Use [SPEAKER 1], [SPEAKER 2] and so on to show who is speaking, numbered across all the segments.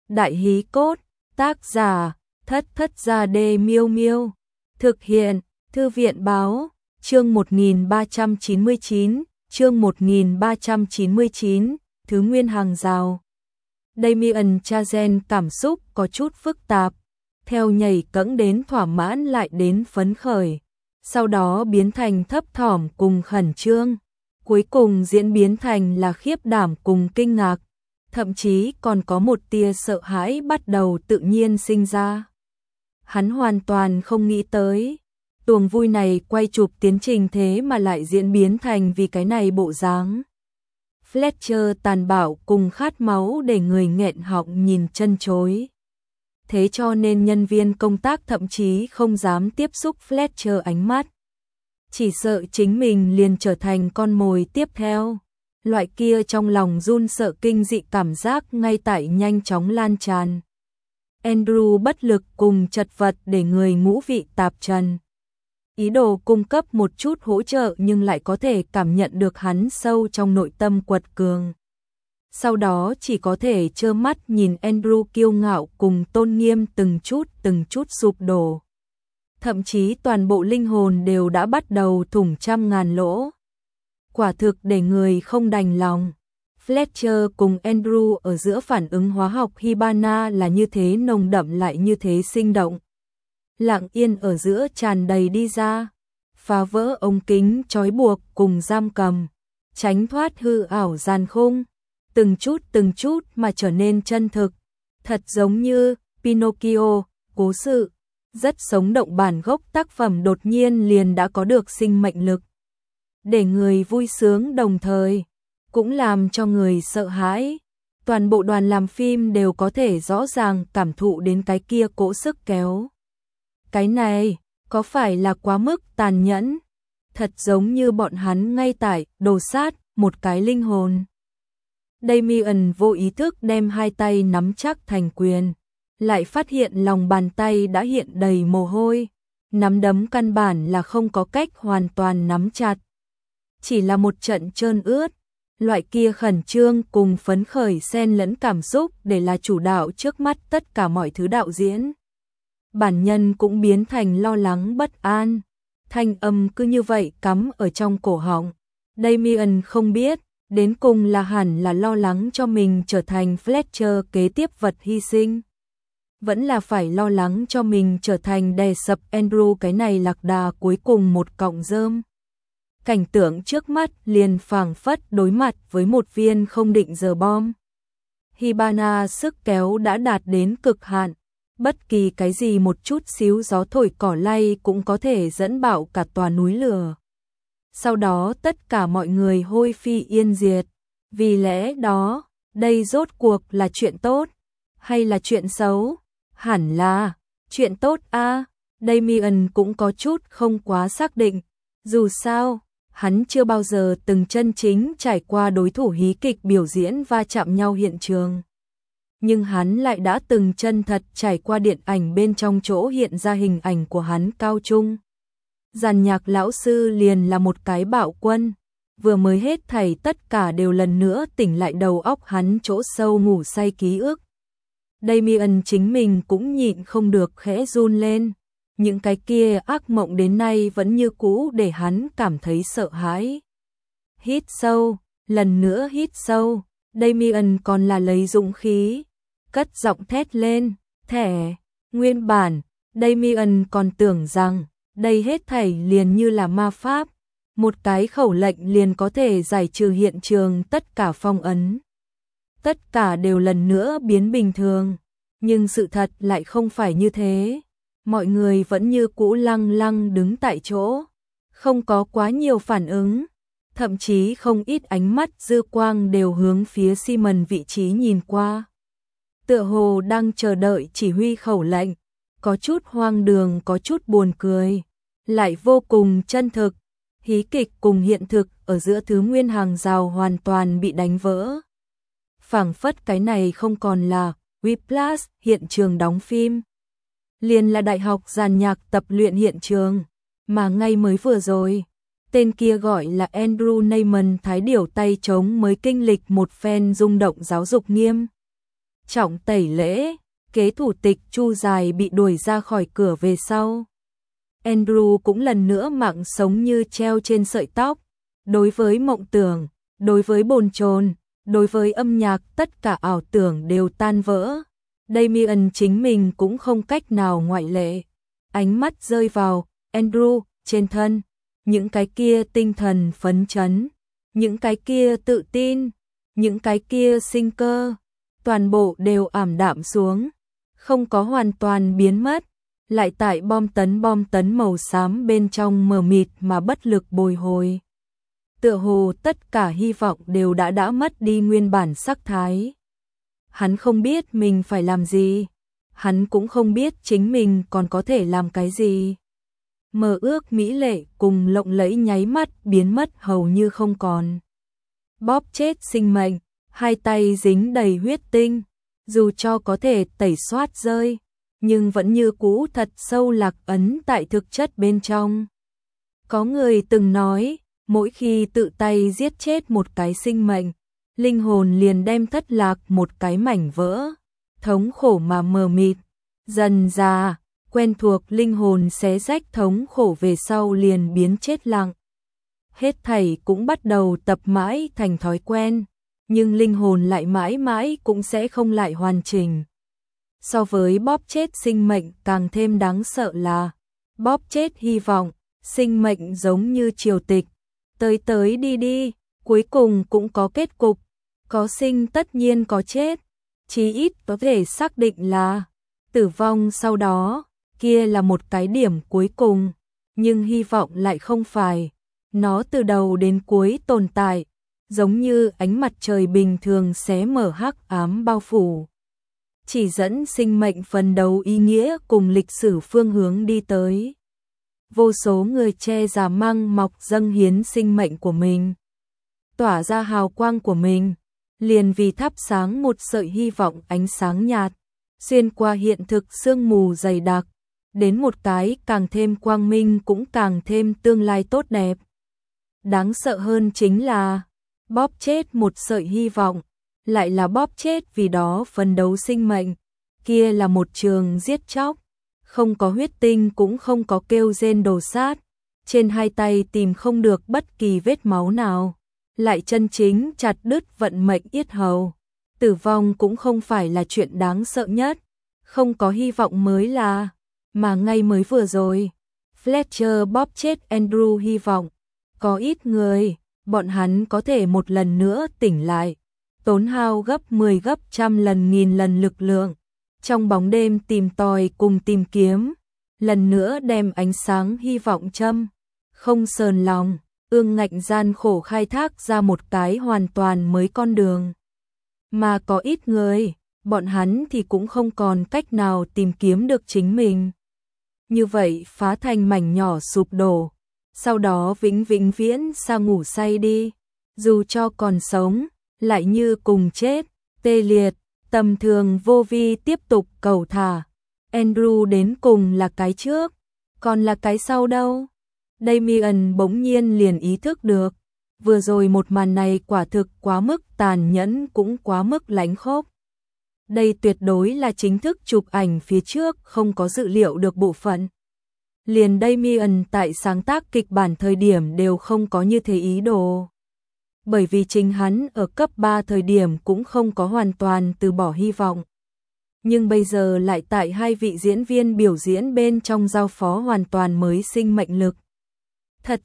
[SPEAKER 1] Đại hí cốt, tác giả, Thất Thất Gia Đê Miêu Miêu. Thực hiện, Thư viện báo, chương 1399, chương 1399, Thứ Nguyên Hàng Rào. Damien Chazelle cảm xúc có chút phức tạp, theo nhảy cẫng đến thỏa mãn lại đến phấn khởi, sau đó biến thành thấp thỏm cùng khẩn trương, cuối cùng diễn biến thành là khiếp đảm cùng kinh ngạc, thậm chí còn có một tia sợ hãi bắt đầu tự nhiên sinh ra. Hắn hoàn toàn không nghĩ tới, tuồng vui này quay chụp tiến trình thế mà lại diễn biến thành vì cái này bộ dáng. Fletcher tàn bạo cùng khát máu để người nghẹn họng nhìn chân chối. Thế cho nên nhân viên công tác thậm chí không dám tiếp xúc Fletcher ánh mắt. Chỉ sợ chính mình liền trở thành con mồi tiếp theo. Loại kia trong lòng run sợ kinh dị cảm giác ngay tại nhanh chóng lan tràn. Andrew bất lực cùng chật vật để người ngũ vị tạp trần. Ý đồ cung cấp một chút hỗ trợ nhưng lại có thể cảm nhận được hắn sâu trong nội tâm quật cường. Sau đó chỉ có thể trơ mắt nhìn Andrew kiêu ngạo cùng tôn nghiêm từng chút sụp đổ. Thậm chí toàn bộ linh hồn đều đã bắt đầu thủng trăm ngàn lỗ. Quả thực để người không đành lòng. Fletcher cùng Andrew ở giữa phản ứng hóa học Hibana là như thế nồng đậm lại như thế sinh động. Lặng yên ở giữa tràn đầy đi ra, phá vỡ ống kính trói buộc cùng giam cầm, tránh thoát hư ảo gian khung, từng chút mà trở nên chân thực, thật giống như Pinocchio, cố sự, rất sống động bản gốc tác phẩm đột nhiên liền đã có được sinh mệnh lực. Để người vui sướng đồng thời, cũng làm cho người sợ hãi. Toàn bộ đoàn làm phim đều có thể rõ ràng cảm thụ đến cái kia cỗ sức kéo. Cái này, có phải là quá mức tàn nhẫn? Thật giống như bọn hắn ngay tại đồ sát một cái linh hồn. Damien vô ý thức đem hai tay nắm chắc thành quyền, lại phát hiện lòng bàn tay đã hiện đầy mồ hôi, nắm đấm căn bản là không có cách hoàn toàn nắm chặt. Chỉ là một trận trơn ướt, loại kia khẩn trương cùng phấn khởi xen lẫn cảm xúc để là chủ đạo trước mắt tất cả mọi thứ đạo diễn. Bản nhân cũng biến thành lo lắng bất an, thanh âm cứ như vậy cắm ở trong cổ họng. Damien không biết, đến cùng là hẳn là lo lắng cho mình trở thành Fletcher kế tiếp vật hy sinh. Vẫn là phải lo lắng cho mình trở thành đè sập Andrew cái này lạc đà cuối cùng một cọng rơm. Cảnh tượng trước mắt liền phảng phất đối mặt với một viên không định giờ bom. Hibana sức kéo đã đạt đến cực hạn, bất kỳ cái gì một chút xíu gió thổi cỏ lay cũng có thể dẫn bạo cả tòa núi lửa. Sau đó tất cả mọi người hôi phi yên diệt. Vì lẽ đó, đây rốt cuộc là chuyện tốt hay là chuyện xấu? Hẳn là chuyện tốt a. Damien cũng có chút không quá xác định. Dù sao, hắn chưa bao giờ từng chân chính trải qua đối thủ hí kịch biểu diễn va chạm nhau hiện trường. Nhưng hắn lại đã từng chân thật trải qua điện ảnh bên trong chỗ hiện ra hình ảnh của hắn cao trung. Giàn nhạc lão sư liền là một cái bạo quân, vừa mới hết thảy tất cả đều lần nữa tỉnh lại đầu óc hắn chỗ sâu ngủ say ký ức. Damien chính mình cũng nhịn không được khẽ run lên, những cái kia ác mộng đến nay vẫn như cũ để hắn cảm thấy sợ hãi. Hít sâu, lần nữa hít sâu, Damien còn là lấy dũng khí, cất giọng thét lên, thẻ, nguyên bản, Damien còn tưởng rằng, đây hết thảy liền như là ma pháp, một cái khẩu lệnh liền có thể giải trừ hiện trường tất cả phong ấn. Tất cả đều lần nữa biến bình thường, nhưng sự thật lại không phải như thế. Mọi người vẫn như cũ lăng lăng đứng tại chỗ, không có quá nhiều phản ứng, thậm chí không ít ánh mắt dư quang đều hướng phía Simon vị trí nhìn qua. Tựa hồ đang chờ đợi chỉ huy khẩu lệnh, có chút hoang đường, có chút buồn cười, lại vô cùng chân thực. Hí kịch cùng hiện thực ở giữa thứ nguyên hàng rào hoàn toàn bị đánh vỡ. Phảng phất cái này không còn là Whiplash hiện trường đóng phim, liền là đại học giàn nhạc tập luyện hiện trường, mà ngay mới vừa rồi, tên kia gọi là Andrew Neyman thái điểu tay trống mới kinh lịch một phen rung động giáo dục nghiêm trọng tẩy lễ, kế thủ tịch Chu Dài bị đuổi ra khỏi cửa về sau. Andrew cũng lần nữa mạng sống như treo trên sợi tóc. Đối với mộng tưởng, đối với bồn chồn, đối với âm nhạc, tất cả ảo tưởng đều tan vỡ. Damien chính mình cũng không cách nào ngoại lệ. Ánh mắt rơi vào Andrew trên thân, những cái kia tinh thần phấn chấn, những cái kia tự tin, những cái kia sinh cơ, toàn bộ đều ảm đạm xuống, không có hoàn toàn biến mất, lại tại bom tấn màu xám bên trong mờ mịt mà bất lực bồi hồi. Tựa hồ tất cả hy vọng đều đã mất đi nguyên bản sắc thái. Hắn không biết mình phải làm gì, hắn cũng không biết chính mình còn có thể làm cái gì. Mơ ước mỹ lệ cùng lộng lẫy nháy mắt biến mất hầu như không còn. Bóp chết sinh mệnh, hai tay dính đầy huyết tinh, dù cho có thể tẩy xoát rơi, nhưng vẫn như cũ thật sâu lạc ấn tại thực chất bên trong. Có người từng nói, mỗi khi tự tay giết chết một cái sinh mệnh, linh hồn liền đem thất lạc một cái mảnh vỡ, thống khổ mà mờ mịt, dần dà, quen thuộc linh hồn xé rách thống khổ về sau liền biến chết lặng. Hết thảy cũng bắt đầu tập mãi thành thói quen, nhưng linh hồn lại mãi mãi cũng sẽ không lại hoàn chỉnh. So với bóp chết sinh mệnh càng thêm đáng sợ là bóp chết hy vọng, sinh mệnh giống như triều tịch, tới tới đi đi, cuối cùng cũng có kết cục, có sinh tất nhiên có chết, chí ít có thể xác định là tử vong sau đó, kia là một cái điểm cuối cùng, nhưng hy vọng lại không phải, nó từ đầu đến cuối tồn tại, giống như ánh mặt trời bình thường xé mở hắc ám bao phủ, chỉ dẫn sinh mệnh phấn đấu ý nghĩa cùng lịch sử phương hướng đi tới. Vô số người che giả măng mọc dâng hiến sinh mệnh của mình, tỏa ra hào quang của mình, liền vì thắp sáng một sợi hy vọng ánh sáng nhạt, xuyên qua hiện thực sương mù dày đặc, đến một cái càng thêm quang minh cũng càng thêm tương lai tốt đẹp. Đáng sợ hơn chính là bóp chết một sợi hy vọng, lại là bóp chết vì đó phấn đấu sinh mệnh, kia là một trường giết chóc, không có huyết tinh cũng không có kêu rên đồ sát, trên hai tay tìm không được bất kỳ vết máu nào, lại chân chính chặt đứt vận mệnh yết hầu. Tử vong cũng không phải là chuyện đáng sợ nhất, không có hy vọng mới là, mà ngay mới vừa rồi, Fletcher bóp chết Andrew hy vọng, có ít người, bọn hắn có thể một lần nữa tỉnh lại, tốn hao gấp 10 gấp trăm lần nghìn lần lực lượng, trong bóng đêm tìm tòi cùng tìm kiếm, lần nữa đem ánh sáng hy vọng châm, không sờn lòng, ương ngạnh gian khổ khai thác ra một cái hoàn toàn mới con đường. Mà có ít người, bọn hắn thì cũng không còn cách nào tìm kiếm được chính mình. Như vậy phá thành mảnh nhỏ sụp đổ, sau đó vĩnh vĩnh viễn sa ngủ say đi, dù cho còn sống, lại như cùng chết, tê liệt, tầm thường vô vi tiếp tục cầu thả. Andrew đến cùng là cái trước, còn là cái sau đâu? Damien bỗng nhiên liền ý thức được, vừa rồi một màn này quả thực quá mức tàn nhẫn cũng quá mức lánh khốc. Đây tuyệt đối là chính thức chụp ảnh phía trước không có dự liệu được bộ phận. Liền Damien tại sáng tác kịch bản thời điểm đều không có như thế ý đồ. Bởi vì chính hắn ở cấp 3 thời điểm cũng không có hoàn toàn từ bỏ hy vọng. Nhưng bây giờ lại tại hai vị diễn viên biểu diễn bên trong giao phó hoàn toàn mới sinh mệnh lực. Thật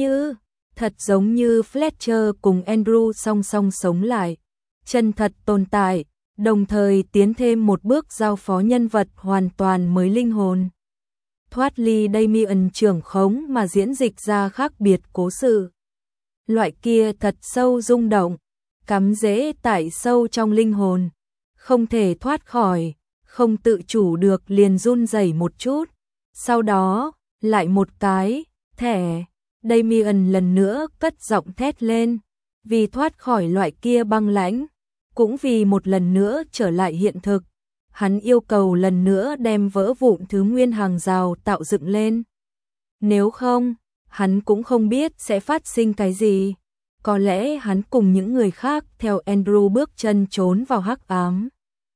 [SPEAKER 1] giống như Fletcher cùng Andrew song song sống lại, chân thật tồn tại, đồng thời tiến thêm một bước giao phó nhân vật hoàn toàn mới linh hồn. Thoát ly Damien trưởng khống mà diễn dịch ra khác biệt cố sự. Loại kia thật sâu rung động, cắm rễ tại sâu trong linh hồn, không thể thoát khỏi, không tự chủ được liền run rẩy một chút. Sau đó, lại một cái, thẻ, Damien lần nữa cất giọng thét lên, vì thoát khỏi loại kia băng lãnh, cũng vì một lần nữa trở lại hiện thực. Hắn yêu cầu lần nữa đem vỡ vụn thứ nguyên hàng rào tạo dựng lên. Nếu không, hắn cũng không biết sẽ phát sinh cái gì. Có lẽ hắn cùng những người khác theo Andrew bước chân trốn vào hắc ám.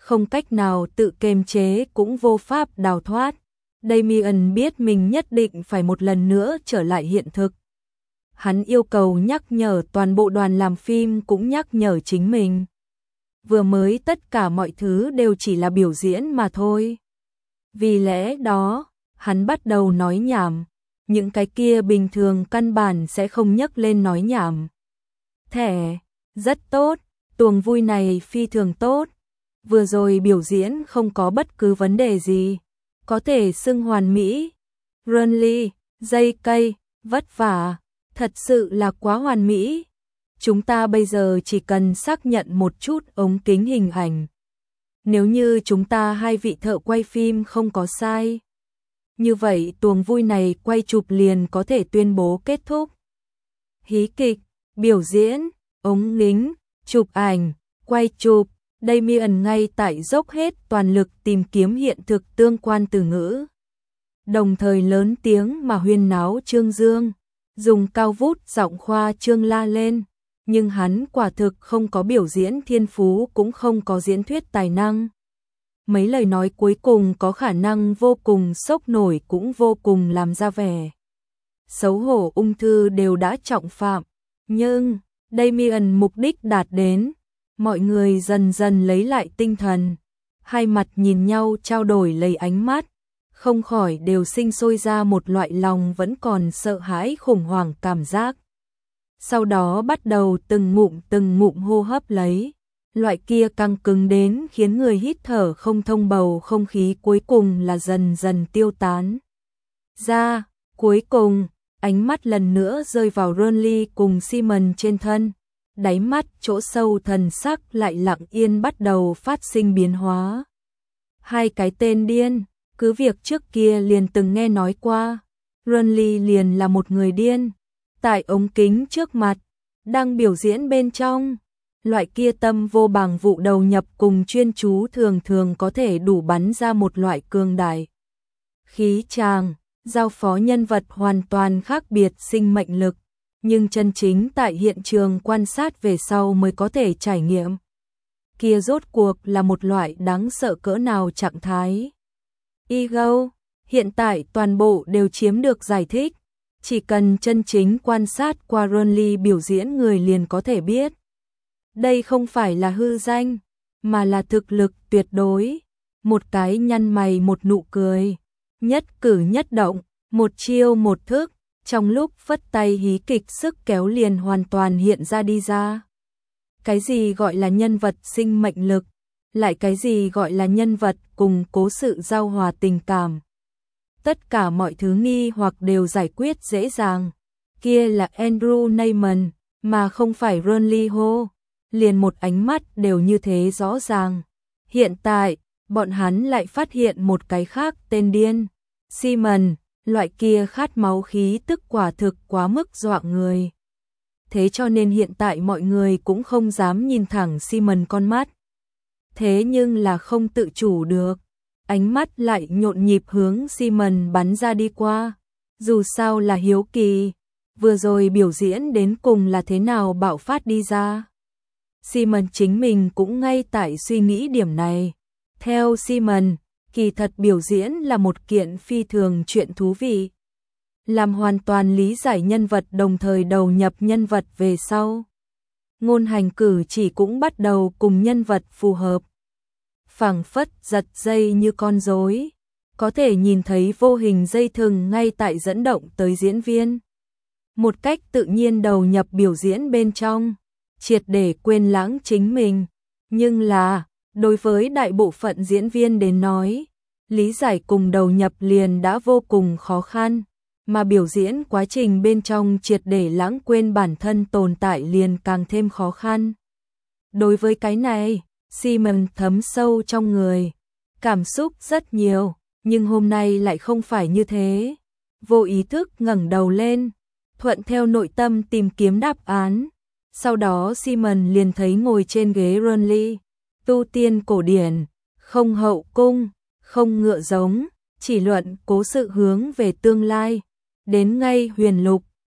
[SPEAKER 1] không cách nào tự kiềm chế cũng vô pháp đào thoát. Damien biết mình nhất định phải một lần nữa trở lại hiện thực. Hắn yêu cầu nhắc nhở toàn bộ đoàn làm phim cũng nhắc nhở chính mình. Vừa mới tất cả mọi thứ đều chỉ là biểu diễn mà thôi. Vì lẽ đó, hắn bắt đầu nói nhảm. Những cái kia bình thường căn bản sẽ không nhắc lên nói nhảm. Thẻ, rất tốt, tuồng vui này phi thường tốt. Vừa rồi biểu diễn không có bất cứ vấn đề gì. Có thể xưng hoàn mỹ. Runly, dây cây, vất vả, thật sự là quá hoàn mỹ. Chúng ta bây giờ chỉ cần xác nhận một chút ống kính hình ảnh. Nếu như chúng ta hai vị thợ quay phim không có sai, như vậy tuồng vui này quay chụp liền có thể tuyên bố kết thúc. Hí kịch, biểu diễn, ống kính, chụp ảnh, quay chụp, Damien ngay tại dốc hết toàn lực tìm kiếm hiện thực tương quan từ ngữ. Đồng thời lớn tiếng mà huyên náo trương dương, dùng cao vút giọng khoa trương la lên. Nhưng hắn quả thực không có biểu diễn thiên phú cũng không có diễn thuyết tài năng. Mấy lời nói cuối cùng có khả năng vô cùng sốc nổi cũng vô cùng làm ra vẻ xấu hổ ung thư đều đã trọng phạm. Nhưng, Damien mục đích đạt đến, mọi người dần dần lấy lại tinh thần. Hai mặt nhìn nhau trao đổi lấy ánh mắt, không khỏi đều sinh sôi ra một loại lòng vẫn còn sợ hãi khủng hoảng cảm giác. Sau đó bắt đầu từng ngụm hô hấp lấy. Loại kia căng cứng đến khiến người hít thở không thông bầu không khí cuối cùng là dần dần tiêu tán. Ra, cuối cùng, ánh mắt lần nữa rơi vào Runly cùng Simon trên thân. Đáy mắt chỗ sâu thần sắc lại lặng yên bắt đầu phát sinh biến hóa. Hai cái tên điên, cứ việc trước kia liền từng nghe nói qua. Runly liền là một người điên. Tại ống kính trước mặt, đang biểu diễn bên trong. Loại kia tâm vô bằng vụ đầu nhập cùng chuyên chú thường thường có thể đủ bắn ra một loại cường đại khí tràng, giao phó nhân vật hoàn toàn khác biệt sinh mệnh lực, nhưng chân chính tại hiện trường quan sát về sau mới có thể trải nghiệm. Kia rốt cuộc là một loại đáng sợ cỡ nào trạng thái. Ego, hiện tại toàn bộ đều chiếm được giải thích, chỉ cần chân chính quan sát qua Runly biểu diễn người liền có thể biết. Đây không phải là hư danh, mà là thực lực tuyệt đối. Một cái nhăn mày một nụ cười, nhất cử nhất động, một chiêu một thức, trong lúc phất tay hí kịch sức kéo liền hoàn toàn hiện ra đi ra. Cái gì gọi là nhân vật sinh mệnh lực, lại cái gì gọi là nhân vật cùng cố sự giao hòa tình cảm. Tất cả mọi thứ nghi hoặc đều giải quyết dễ dàng. Kia là Andrew Neyman, mà không phải Runly Ho. Liền một ánh mắt đều như thế rõ ràng. Hiện tại, bọn hắn lại phát hiện một cái khác tên điên. Simon, loại kia khát máu khí tức quả thực quá mức dọa người. Thế cho nên hiện tại mọi người cũng không dám nhìn thẳng Simon con mắt. Thế nhưng là không tự chủ được. Ánh mắt lại nhộn nhịp hướng Simon bắn ra đi qua. Dù sao là hiếu kỳ. Vừa rồi biểu diễn đến cùng là thế nào bạo phát đi ra. Simon chính mình cũng ngay tại suy nghĩ điểm này. Theo Simon, kỳ thật biểu diễn là một kiện phi thường chuyện thú vị. Làm hoàn toàn lý giải nhân vật đồng thời đầu nhập nhân vật về sau. Ngôn hành cử chỉ cũng bắt đầu cùng nhân vật phù hợp. Phảng phất giật dây như con rối, có thể nhìn thấy vô hình dây thừng ngay tại dẫn động tới diễn viên. Một cách tự nhiên đầu nhập biểu diễn bên trong, triệt để quên lãng chính mình. Nhưng là, đối với đại bộ phận diễn viên đến nói, lý giải cùng đầu nhập liền đã vô cùng khó khăn, mà biểu diễn quá trình bên trong triệt để lãng quên bản thân tồn tại liền càng thêm khó khăn. Đối với cái này, Simon thấm sâu trong người, cảm xúc rất nhiều, nhưng hôm nay lại không phải như thế. Vô ý thức ngẩng đầu lên, thuận theo nội tâm tìm kiếm đáp án. Sau đó Simon liền thấy ngồi trên ghế Runly, tu tiên cổ điển, không hậu cung, không ngựa giống, chỉ luận cố sự hướng về tương lai, đến ngay huyền lục,